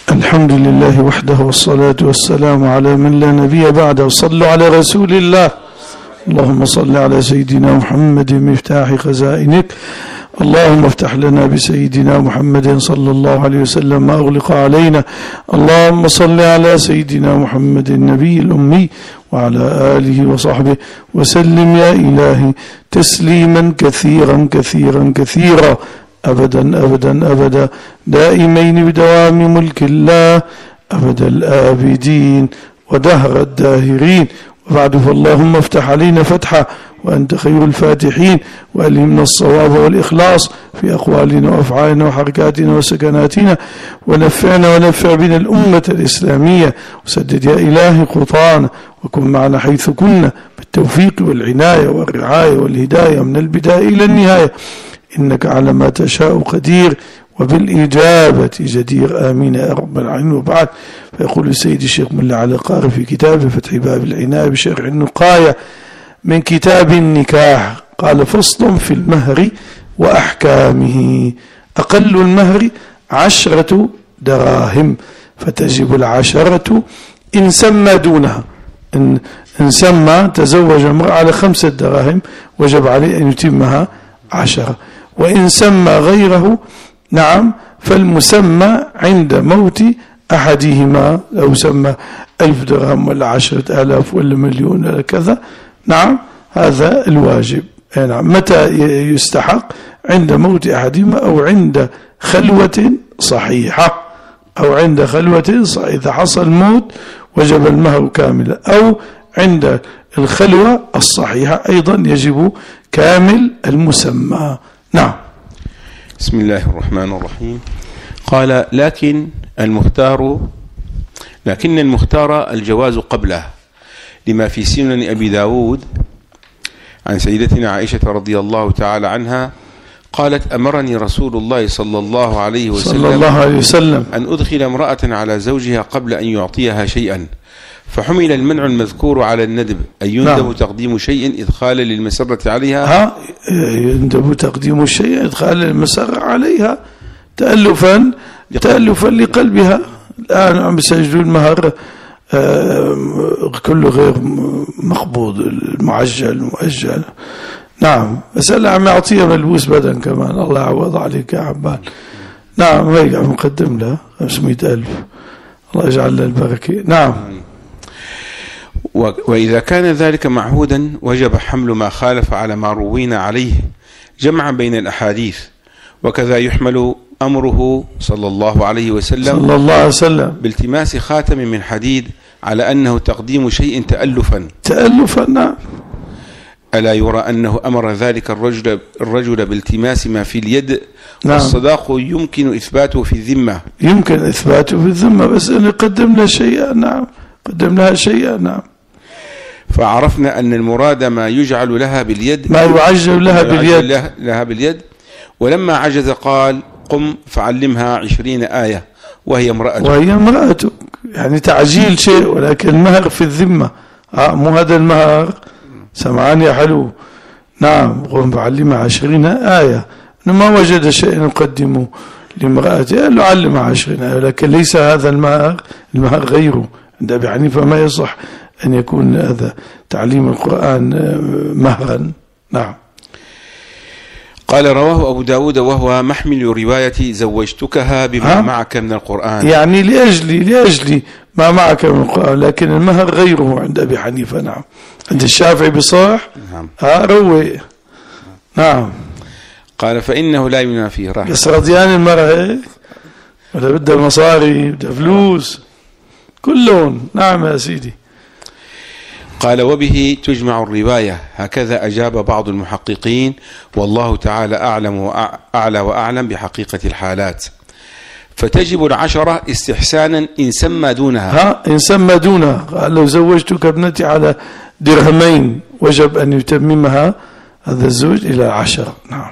الحمد لله وحده والصلاة والسلام على من لا نبي بعده. صلوا على رسول الله. اللهم صل على سيدنا محمد مفتاح خزائنك. اللهم افتح لنا بسيدنا محمد صلى الله عليه وسلم ما أغلق علينا. اللهم صل على سيدنا محمد النبي الأمي وعلى آله وصحبه وسلم يا إلهي تسليما كثيرا كثيرا كثيرا أبدا أبدا أبدا دائمين بدوام ملك الله أبد الآبدين ودهر الداهرين. وبعد فاللهم افتح علينا فتحا وأنت خير الفاتحين، وألهمنا الصواب والإخلاص في أقوالنا وأفعالنا وحركاتنا وسكناتنا، ونفعنا ونفع بنا الأمة الإسلامية، وسدد يا إلهي خطانا، وكن معنا حيث كنا بالتوفيق والعناية والرعاية والهداية من البداية إلى النهاية، إنك على ما تشاء قدير وبالإجابة جدير. آمين يا رب العالمين. وبعد، فيقول السيد الشيخ ملا علي قاري في كتابه فتح باب العناية بشرح النقاية من كتاب النكاح، قال: فصل في المهر وأحكامه. أقل المهر 10 دراهم، فتجب 10 إن سمى دونها. إن سمى تزوج امرأة على 5 دراهم وجب عليه أن يتمها 10، وإن سمى غيره نعم فالمسمى عند موت أحدهما، لو سمى 1000 درهم ولا 10,000 ولا مليون ولا كذا، نعم هذا الواجب. نعم متى يستحق؟ عند موت أحدهما أو عند خلوة صحيحة، أو عند خلوة صحيحة. إذا حصل موت وجب المهر كاملا، أو عند الخلوة الصحيحة أيضا يجب كامل المسمى. نعم. بسم الله الرحمن الرحيم. قال: لكن المختار الجواز قبله، لما في سنن أبي داود عن سيدتنا عائشة رضي الله تعالى عنها قالت: أمرني رسول الله صلى الله عليه وسلم أن أدخل امرأة على زوجها قبل أن يعطيها شيئا، فحمل المنع المذكور على الندب، أي يندب تقديم شيء إدخالا للمسرة عليها. يندب تقديم الشيء إدخالا للمسرة عليها تألفا لقلبها. الآن عم بيسجلوا المهر كله غير مقبوض، المعجل المؤجل. نعم، بس هلا عم يعطيها ملبوس بدن كمان. الله يعوض عليك يا عبال. نعم، هيك عم نقدم لها 500,000. الله يجعل لها البركة. نعم. وإذا كان ذلك معهودا وجب حمل ما خالف على ما روينا عليه جمعا بين الأحاديث. وكذا يحمل أمره صلى الله عليه وسلم بالتماس خاتم من حديد على أنه تقديم شيء تألفا. نعم. ألا يرى أنه أمر ذلك الرجل بالتماس ما في اليد؟ نعم. والصداق يمكن إثباته في الذمة. يمكن إثباته في الذمة، بس أن يقدم لها شيئا. نعم، قدم لها شيئا. نعم. فعرفنا أن المراد ما يجعل لها باليد، ما يعجل لها باليد. ولما عجز قال: قم فعلمها 20 آية وهي امرأتك. يعني تعجيل شيء، ولكن المهر في الذمة. مو هذا المهر. سمعان يا حلو. نعم، قم فعلمها 20 آية. ما وجد شيء يقدمه لامرأته قال له علمها 20 آية، لكن ليس هذا المهر غيره. عند أبي حنيفة ما يصح أن يكون هذا تعليم القرآن مهرا. نعم. قال: رواه أبو داود وهو محمل رواية زوجتكها بما معك من القرآن، يعني لأجل ما معك من القرآن، لكن المهر غيره عند أبي حنيفة. نعم. عند الشافعي بصح. نعم. روي. نعم. قال: فإنه لا ينافي راح. بس رضيان المرأة هيك ولا بدها مصاري، بدها فلوس كلهم. نعم يا سيدي. قال: وبه تجمع الرواية. هكذا أجاب بعض المحققين، والله تعالى أعلى وأعلم بحقيقة الحالات. فتجب 10 استحسانا إن سمى دونها. إن سمى دونها. قال: لو زوجتك ابنتي على 2 درهم وجب أن يتممها هذا الزوج إلى 10. نعم.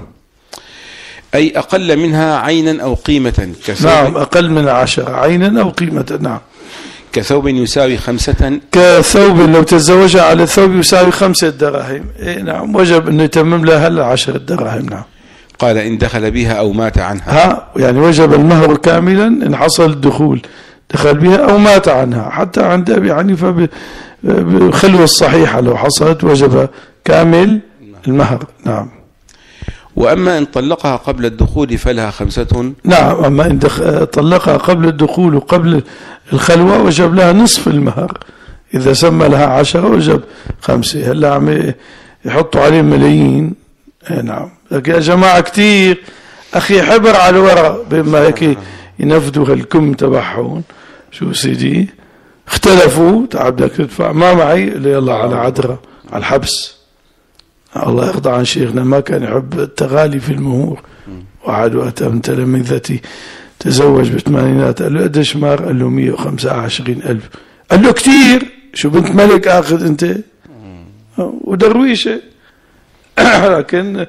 أي أقل منها عينا أو قيمة. نعم، أقل من 10 عينا أو قيمة. نعم. كثوب يساوي 5. كثوب لو تزوجها على ثوب يساوي 5 دراهم. نعم، وجب أن يتمم لها 10 دراهم. نعم. قال: إن دخل بها أو مات عنها. يعني وجب المهر كاملا إن حصل الدخول. دخل بها أو مات عنها. حتى عند أبي حنيفة بالخلوة الصحيحة لو حصلت وجب كامل المهر. نعم. وأما إن طلقها قبل الدخول فلها 5. نعم. أما إن طلقها قبل الدخول وقبل الخلوة وجب لها نصف المهر. إذا سمى لها 10 وجب 5. هلا عم يحطوا عليه ملايين. نعم. لكن يا جماعة كتير أخي حبر على الورق بما هيك ينفذوا هالكم تبعهم. شو سيدي اختلفوا، تعال بدك تدفع ما معي اللي يلا على عذرة على الحبس. الله يرضى عن شيخنا ما كان يحب التغالي في المهور. واحد وقتها من تلامذتي تزوج بالثمانينات، قال له قديش مهر؟ قال له 125,000. قال له كتير، شو بنت ملك اخذ انت؟ ودرويشه. لكن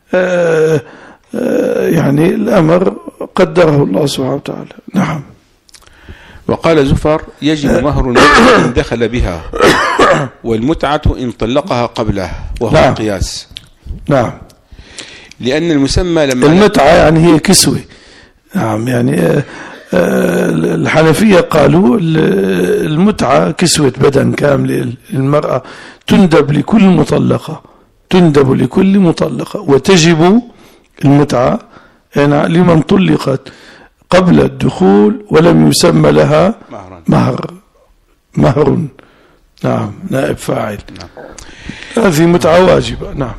يعني الامر قدره الله سبحانه وتعالى. نعم. وقال زفر يجب مهر إن دخل بها، والمتعة إن طلقها قبله، وهو نعم. القياس. نعم. لأن المسمى لما المتعة يعني هي كسوة. نعم. يعني الحنفية قالوا المتعة كسوة بدن كامل المرأة، تندب لكل مطلقة، تندب لكل مطلقة، وتجب المتعة يعني لمن طلقت قبل الدخول ولم يسمى لها مهر. نعم. نائب فاعل. نعم. هذه متعة واجبة. نعم.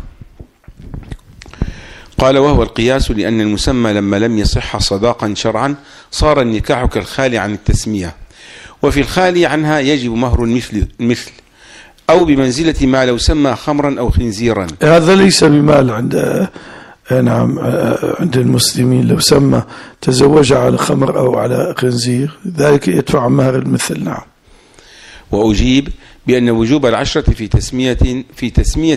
قال وهو القياس لأن المسمى لما لم يصح صداقا شرعا صار النكاح كالخالي عن التسمية، وفي الخالي عنها يجب مهر المثل أو بمنزلة ما لو سمى خمرا أو خنزيرا. هذا ليس بمال عند نعم عند المسلمين. لو سمى تزوج على خمر أو على خنزير ذلك يدفع مهر المثل. نعم. وأجيب بأن وجوب العشرة في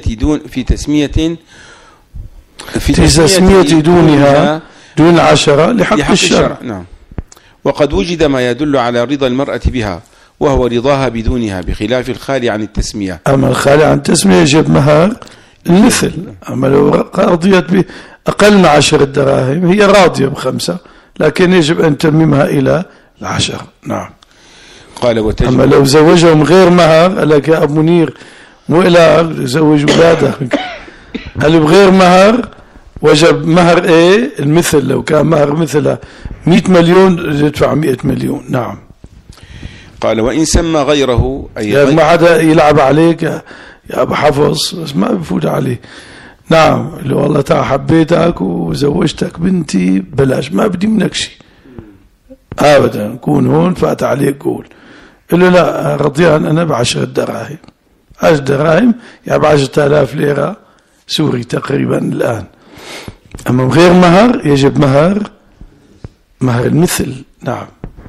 تسمية دونها دون 10 لحق الشرع. نعم. وقد وجد ما يدل على رضا المرأة بها وهو رضاها بدونها، بخلاف الخالي عن التسمية. أما الخالي عن التسمية يجب مهر المثل. أما لو رضيت بأقل من 10 دراهم هي راضية ب5، لكن يجب أن تممها إلى 10. نعم. قال أما لو زوجهم غير مهر، قال لك يا أبو منير مو إلى زوج ولادك، قال بغير مهر وجب مهر ايه المثل. لو كان مهر مثله 100 مليون يدفع 100 مليون. نعم. قال وإن سمى غيره أي ما حدا يلعب عليك يا أبو حفظ، بس ما بفوت عليه. نعم. اللي والله تعال حبيتك وزوجتك بنتي بلاش، ما بدي منك شيء أبدا، كون هون فات عليك قول له لا رضيان أنا ب10 دراهم. 10 دراهم يعني ب10,000 ليرة سوري تقريبا الآن. أما غير مهر يجب مهر المثل. نعم.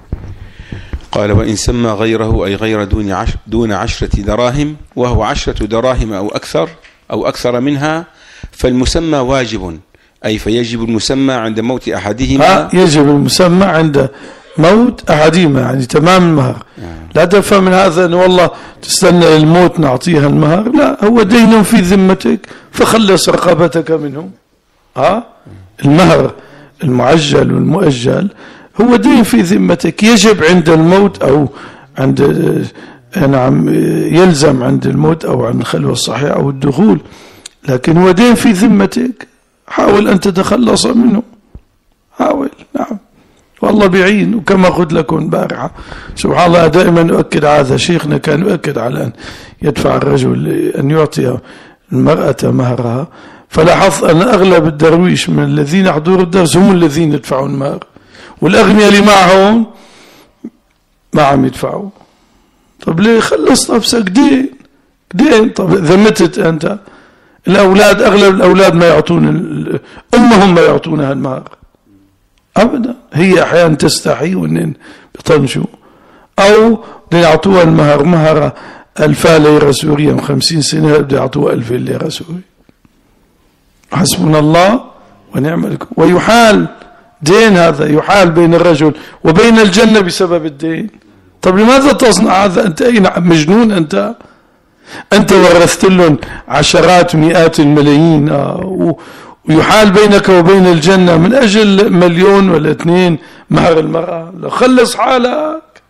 قال وإن سمى غيره أي غير دون 10 دراهم وهو 10 دراهم أو أكثر منها فالمسمى واجب، أي فيجب المسمى عند موت أحدهما. يجب المسمى عند موت أحدهما يعني تمام المهر. لا تفهم من هذا أن والله تستنى الموت نعطيها المهر، لا، هو دين في ذمتك فخلص رقبتك منه. المهر المعجل والمؤجل هو دين في ذمتك، يجب عند الموت أو عند نعم يلزم عند الموت أو عند الخلوة الصحيحة أو الدخول، لكن هو دين في ذمتك، حاول أن تتخلص منه، حاول. نعم. والله بيعين. وكما قلت لكم بارعة سبحان الله دائما أؤكد هذا، شيخنا كان يؤكد على أن يدفع الرجل أن يعطي المرأة مهرها، فلاحظت أن أغلب الدرويش من الذين يحضروا الدرس هم الذين يدفعون المهر، والأغنياء اللي معهم ما عم يدفعوا. طب ليه؟ خلص نفسك دين. طب إذا متت أنت الأولاد، أغلب الأولاد ما يعطون أمهم ما يعطونها المهر أبدا، هي أحيانا تستحي وإن بطنشوا أو يعطوها المهر مهر 1000 ليرة سورية من 50 سنة بده يعطوها 2000 ليرة سورية. حسبنا الله ونعم الوكيل. ويحال دين، هذا يحال بين الرجل وبين الجنة بسبب الدين. طب لماذا تصنع هذا؟ أنت أين مجنون؟ أنت ورثت لهم عشرات مئات الملايين ويحال بينك وبين الجنة من أجل 1 ولا 2 مليون مهر المرأة. خلص حالك.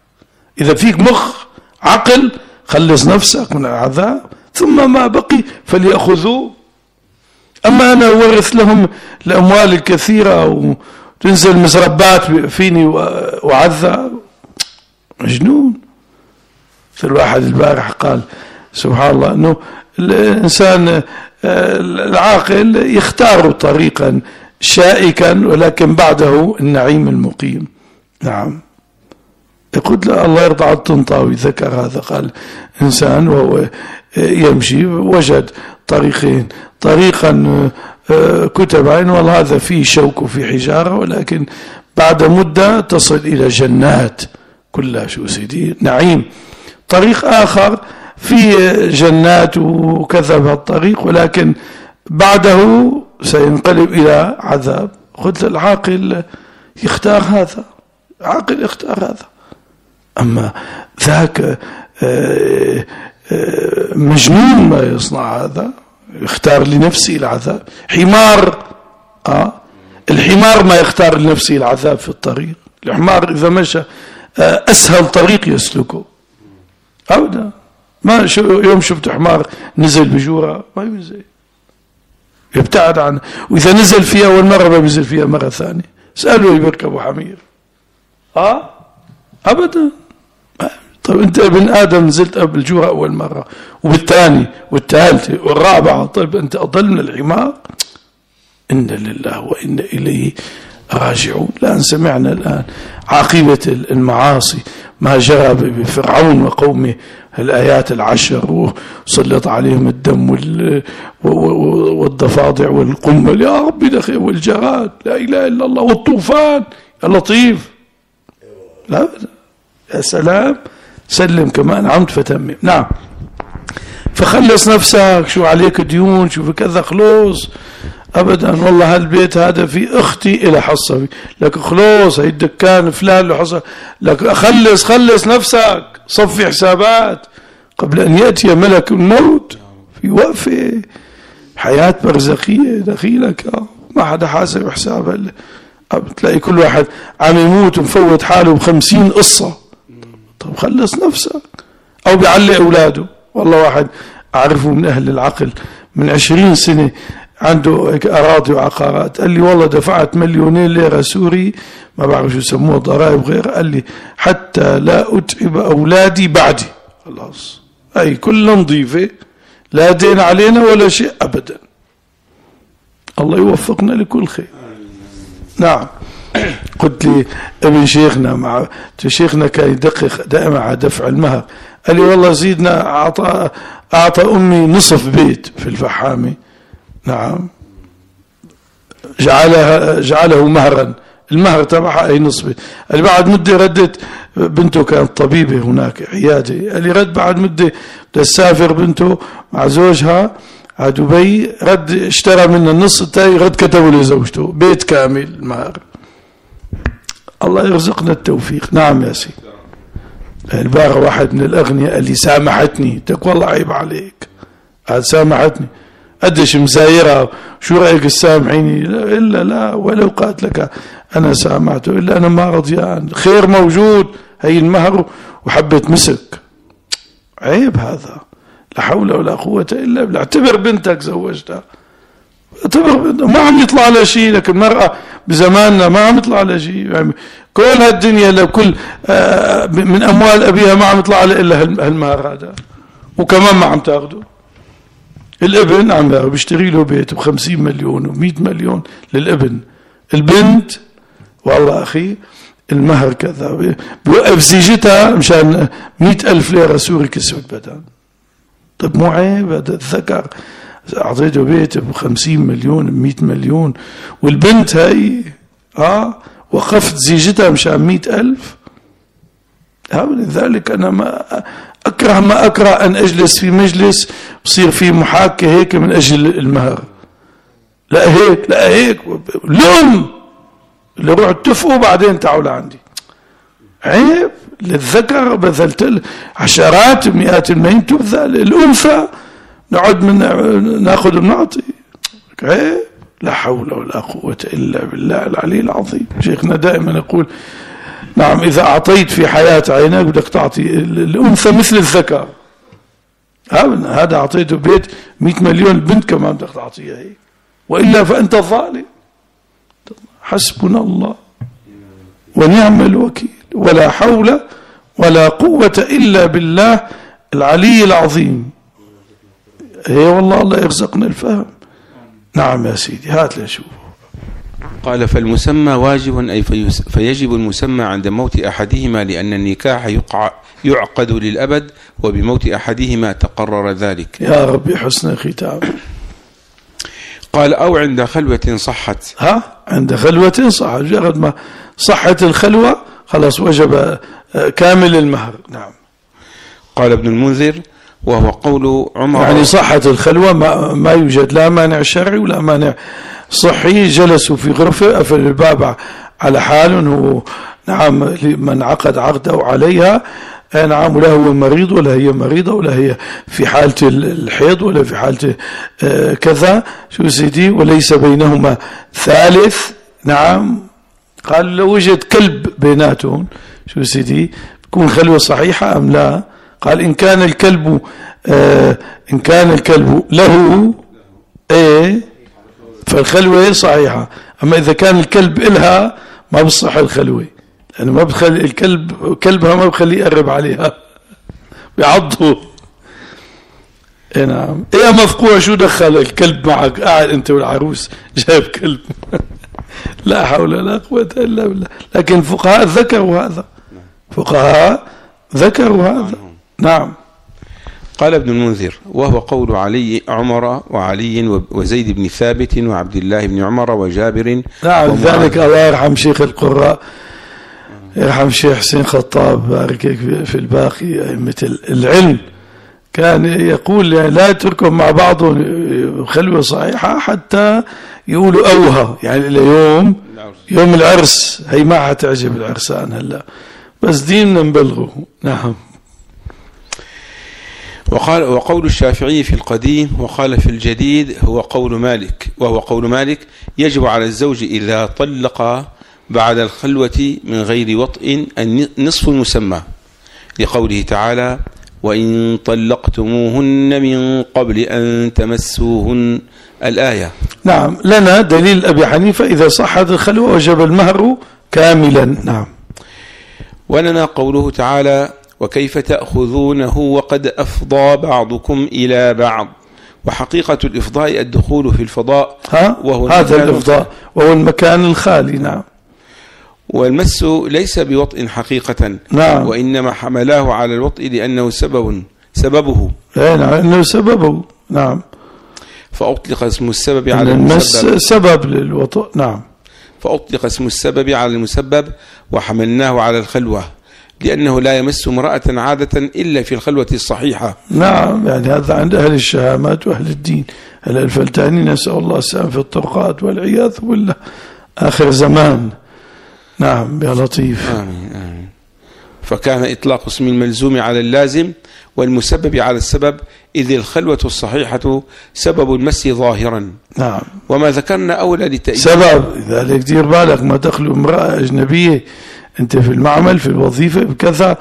إذا فيك مخ عقل خلص نفسك من العذاب، ثم ما بقي فليأخذوه. أما أنا أورث لهم الأموال الكثيرة وتنزل مزربات فيني وعذاب، مجنون. الواحد البارح قال سبحان الله أنه الإنسان العاقل يختار طريقا شائكا ولكن بعده النعيم المقيم. نعم. يقول لا الله يرضى على الطنطاوي ذكر هذا، قال إنسان وهو يمشي وجد طريقين، طريقا كتب عين والله هذا فيه شوك وفيه حجارة، ولكن بعد مدة تصل إلى جنات كلها شو سيدي نعيم. طريق آخر في جنات وكذا بهالطريق ولكن بعده سينقلب إلى عذاب. قلت العاقل يختار هذا، عاقل يختار هذا. أما ذاك مجنون ما يصنع هذا، يختار لنفسه العذاب. حمار الحمار ما يختار لنفسه العذاب في الطريق. الحمار إذا مشى أسهل طريق يسلكه أبدا. ما يوم شفت حمار نزل بجورة ما ينزل، يبتعد عنه، وإذا نزل فيها أول مرة ما بينزل فيها مرة ثانية. اسألوا يركبوا حمير أبدا. طيب أنت ابن آدم نزلت بالجورة أول مرة وبالثاني والثالثة والرابعة، طيب أنت أضل من الحمار؟ إن لله وإن إليه راجعون. الآن سمعنا الآن عاقبة المعاصي ما جرى بفرعون وقومه، الآيات 10 وسلط عليهم الدم والضفادع والقمل يا رب دخل والجراد لا إله إلا الله والطوفان يا لطيف. لا يا سلام، سلم كما أنعمت فتمم. نعم. فخلص نفسك، شو عليك ديون شو كذا خلوص أبدا. والله هالبيت هذا في أختي إلى حصة لك خلوص، هاي الدكان فلان له حصة لك، خلص نفسك، صفي حسابات قبل أن يأتي ملك الموت في وقفة. حياة برزخية دخيلك ما حدا حاسب حسابها. تلاقي كل واحد عم يموت ومفوت حاله ب50 قصة. طب خلص نفسك. أو بيعلق أولاده. والله واحد أعرفه من أهل العقل من 20 سنة عنده أراضي وعقارات، قال لي والله دفعت 2,000,000 ليرة سوري ما بعرف شو يسموه ضرائب غير، قال لي حتى لا أتعب أولادي بعدي. خلاص أي كلها نظيفة، لا دين علينا ولا شيء أبدا. الله يوفقنا لكل خير. نعم. قلت لي ابن شيخنا كان يدقق دائما على دفع المهر، قال لي والله زيدنا أعطى أمي نصف بيت في الفحامة. نعم. جعله مهرا، المهر تبعها أي نصف. قال بعد مدة ردت، بنته كانت طبيبة هناك عيادة، قال لي رد بعد مدة تسافر بنته مع زوجها على دبي، رد اشترى منه النص التاني، رد كتبوا لزوجته بيت كامل مهر. الله يرزقنا التوفيق. نعم يا سيدي. البارح واحد من الأغنياء قال لي سامحتني، تقول والله عيب عليك، قال سامحتني قديش مزايرها، شو رأيك السامحيني؟ إلا لا ولو قالت لك أنا سامحته إلا أنا ما رضيان، خير موجود، هي المهر وحبة مسك. عيب هذا، لا حول ولا قوة إلا بالله. اعتبر بنتك زوجتها، اعتبر بنتك ما عم يطلع على شيء، لكن المرأة بزماننا ما عم يطلع على شيء. يعني كل هالدنيا لكل من أموال أبيها ما عم يطلع على إلا هالمهر هذا، وكمان ما عم تاخده. الابن عم بيشتري له بيت ب50 مليون و100 مليون للابن، البنت والله أخي المهر كذا، بوقف زيجتها مشان 100,000 ليرة سوري كسبت بدن. طب مو عيب هذا الذكر أعطيته بيت ب50 مليون 100 مليون، والبنت هاي وقفت زيجتها مشان 100,000. لذلك أنا ما أكره أن أجلس في مجلس بصير في محاكة هيك من أجل المهر. لا هيك لوم اللي روح اتفقوا بعدين تعالوا لعندي. عيب للذكر بذلت عشرات مئات الملايين تبذل، الأنثى نقعد ناخذ ونعطي. عيب. لا حول ولا قوة إلا بالله العلي العظيم. شيخنا دائما يقول نعم إذا أعطيت في حياة عينك بدك تعطي الأنثى مثل الذكر. هذا أعطيته بيت 100 مليون، البنت كمان بدك تعطيها هيك، وإلا فأنت ظالم. حسبنا الله ونعم الوكيل، ولا حول ولا قوة إلا بالله العلي العظيم. هي والله الله يرزقنا الفهم. نعم يا سيدي، هات لنشوف. قال فالمسمى واجب، أي فيجب المسمى عند موت أحدهما، لأن النكاح يعقد للأبد، وبموت أحدهما تقرر ذلك. يا رب حسن ختام. قال أو عند خلوة صحت. عند خلوة صحت، مجرد ما صحت الخلوة خلاص وجب كامل المهر. نعم. قال ابن المنذر وهو قول عمر، يعني صحت الخلوة، ما يوجد لا مانع شرعي ولا مانع صحي، جلسوا في غرفة قفل الباب على حال، هو نعم من عقد عقده عليها، نعم، ولا هو مريض ولا هي مريضة ولا هي في حالة الحيض ولا في حالة كذا، شو سيدي، وليس بينهما ثالث. نعم. قال لو وجد كلب بيناتهم شو سيدي تكون خلوة صحيحة أم لا؟ قال إن كان الكلب له فالخلوة صحيحة، أما إذا كان الكلب إلها ما بصح الخلوة، لأنه ما بخلي كلبها ما بخليه يقرب عليها، بيعضه. نعم. يا مفقوع، شو دخل الكلب معك؟ قاعد أنت والعروس جايب كلب. لا حول ولا قوة إلا بالله. لكن فقهاء ذكروا هذا. نعم. قال ابن المنذر وهو قول عمر وعلي وزيد بن ثابت وعبد الله بن عمر وجابر. نعم. ذلك الله يرحم شيخ القراء، يرحم شيخ حسين خطاب بارك في الباقي أئمة العلم، كان يقول يعني لا يتركهم مع بعضهم خلوة صحيحة حتى يقولوا أوها، يعني إلى يوم العرس. هي ما حتعجب العرسان هلا، بس ديننا نبلغه. نعم. وقول الشافعي في القديم وقال في الجديد هو قول مالك، وهو قول مالك يجب على الزوج إذا طلق بعد الخلوة من غير وطء نصف المسمى، لقوله تعالى وإن طلقتموهن من قبل أن تمسوهن، الآية. نعم. لنا دليل أبي حنيفة إذا صحت الخلوة وجب المهر كاملا. نعم. ولنا قوله تعالى وكيف تأخذونه وقد أفضى بعضكم إلى بعض، وحقيقة الإفضاء الدخول في الفضاء، وهو هذا الإفضاء وهو المكان الخالي. نعم. والمس ليس بوطء حقيقة. نعم. وإنما حملاه على الوطء لأنه سببه. نعم، إنه سببه. نعم. فأطلق اسم السبب على المسبب، سبب للوطء. نعم. فأطلق اسم السبب على المسبب وحملناه على الخلوة، لأنه لا يمس امرأة عادة إلا في الخلوة الصحيحة. نعم. يعني هذا عند أهل الشهامات وأهل الدين. هلا الفلتاني نسأل الله السلامة في الطرقات والعياذ بالله آخر زمان. نعم يا لطيف. آمين. فكان إطلاق اسم الملزوم على اللازم والمسبب على السبب، إذ الخلوة الصحيحة سبب المس ظاهرا. نعم. وما ذكرنا أولى للتأييد سبب. ذلك دير بالك ما تخلو امرأة أجنبية أنت في المعمل في الوظيفة بكذا،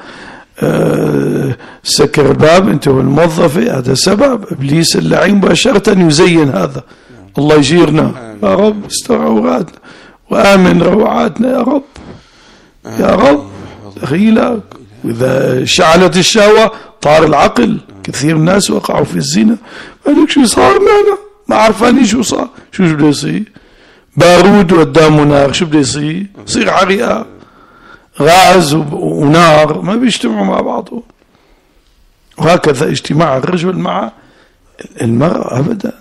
سكر الباب أنت والموظفة، هذا سبب. إبليس اللعين مباشرة يزين هذا. الله يجيرنا يا رب، استر عوراتنا وآمن روعاتنا يا رب. يا رب دخيلك. وإذا شعلت الشهوة طار العقل. كثير الناس وقعوا في الزنا، مالك شو صار معنا، ما عرفاني شو صار. شو بده يصير؟ بارود قدامه نار، شو بده يصير؟ يصير حريقة، غاز ونار، ما بيجتمعوا مع بعضهم. وهكذا اجتماع الرجل مع المرأة أبدا.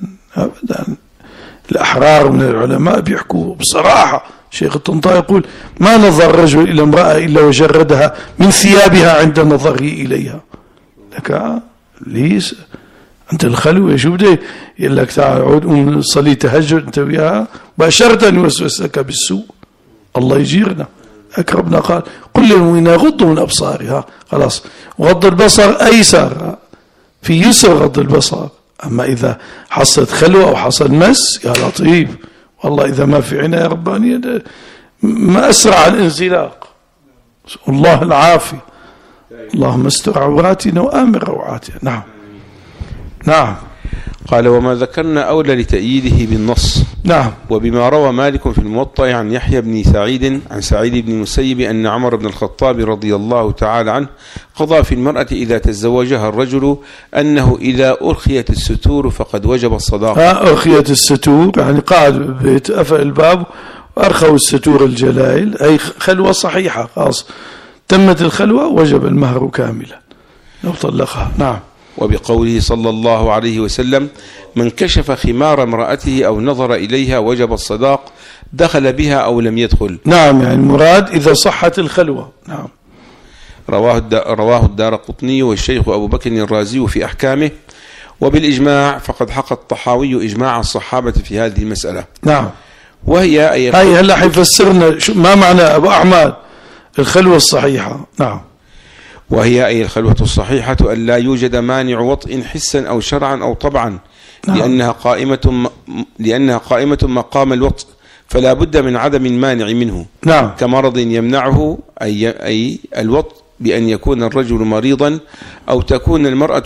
الأحرار من العلماء بيحكوا بصراحة. شيخ الطنطاوي يقول ما نظر الرجل إلى امرأة إلا وجردها من ثيابها عند نظره إليها. لك ليس أنت الخلوة شو بدي يقول لك تعال عود صلي تهجد أنت وياها، باشرة يوسوس لك بالسوء. الله يجيرنا. أكرمنا قال قل للمؤمنين يغضوا من أبصارها. خلاص، غض البصر أيسر، في يسر غض البصر. أما إذا حصلت خلوة أو حصل مس يا لطيف، والله إذا ما في عناية ربانية ما أسرع الانزلاق. نسأل الله العافية. اللهم استر عوراتنا وآمن روعاتنا. نعم نعم. قال وما ذكرنا أولى لتأييده بالنص. نعم. وبما روى مالك في الموطأ عن يحيى بن سعيد عن سعيد بن المسيب أن عمر بن الخطاب رضي الله تعالى عنه قضى في المرأة إذا تزوجها الرجل أنه إذا أرخيت الستور فقد وجب الصداقة. أرخيت الستور يعني قاعد بالبيت قفل الباب وأرخوا الستور الجلائل، أي خلوة صحيحة خاص، تمت الخلوة وجب المهر كاملا لو طلقها. نعم. وبقوله صلى الله عليه وسلم من كشف خمار امرأته أو نظر إليها وجب الصداق دخل بها أو لم يدخل. نعم، يعني المراد إذا صحت الخلوة. نعم. رواه الدارقطني والشيخ أبو بكر الرازي في أحكامه. وبالإجماع فقد حقق الطحاوي إجماع الصحابة في هذه المسألة. نعم. وهي هاي هلا حيفسرنا ما معنى أبو أحمد الخلوة الصحيحة. نعم. وهي أي الخلوة الصحيحة أن لا يوجد مانع وطئ حسا أو شرعا أو طبعا. نعم. لأنها قائمة مقام الوطء، فلا بد من عدم المانع منه. نعم. كمرض يمنعه أي الوطء بأن يكون الرجل مريضا أو تكون المرأة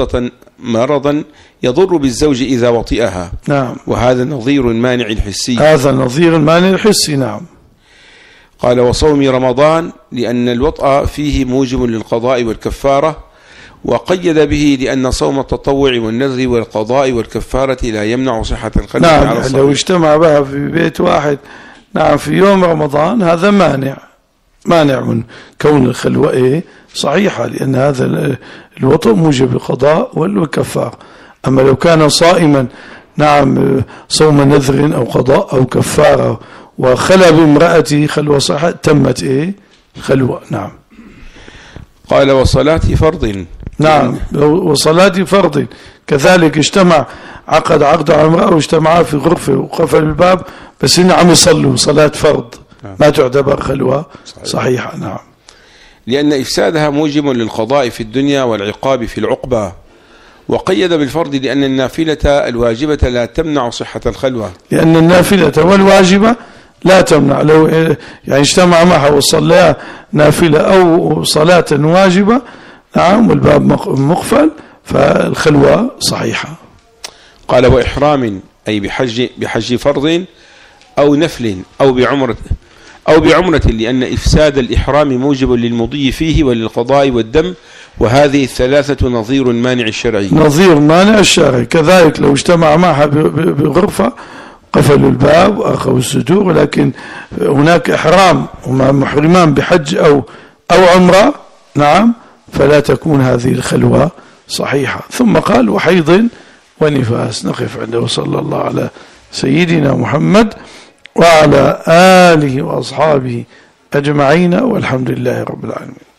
مرضا يضر بالزوج إذا وطئها. نعم. وهذا نظير المانع الحسي. هذا نظير المانع الحسي. نعم. قال وصوم رمضان لأن الوطأ فيه موجب للقضاء والكفارة، وقيد به لأن صوم التطوع والنذر والقضاء والكفارة لا يمنع صحة الخلوة. نعم. على الصحيح. لو اجتمع بها في بيت واحد نعم في يوم رمضان هذا مانع من كون الخلوة صحيحة، لأن هذا الوطء موجب القضاء والكفارة. أما لو كان صائما نعم صوم نذر أو قضاء أو كفارة وخلى بامرأتي خلوة صحة تمت خلوة. نعم. قال وصلاة فرض. نعم. وصلاة فرض كذلك اجتمع عقد على امرأة واجتمعا في غرفة وقفل الباب بس إن عم يصلوا صلاة فرض ما تعتبر خلوة صحيحة. نعم. لأن إفسادها موجب للقضاء في الدنيا والعقاب في العقبة. وقيد بالفرض لأن النافلة الواجبة لا تمنع صحة الخلوة. لأن النافلة والواجبة لا تمنع، لو يعني اجتمع معها وصلى نافلة أو صلاة واجبة نعم والباب مقفل فالخلوة صحيحة. قال وإحرام أي بحج فرض أو نفل أو بعمرة لأن إفساد الإحرام موجب للمضي فيه وللقضاء والدم، وهذه الثلاثة نظير المانع الشرعي. نظير مانع الشرعي. كذلك لو اجتمع معها بغرفة قفلوا الباب وأخذوا الستور، ولكن هناك إحرام وما محرمان بحج أو عمرة نعم فلا تكون هذه الخلوة صحيحة. ثم قال وحيض ونفاس. نقف عنده. صلى الله على سيدنا محمد وعلى آله وأصحابه أجمعين والحمد لله رب العالمين.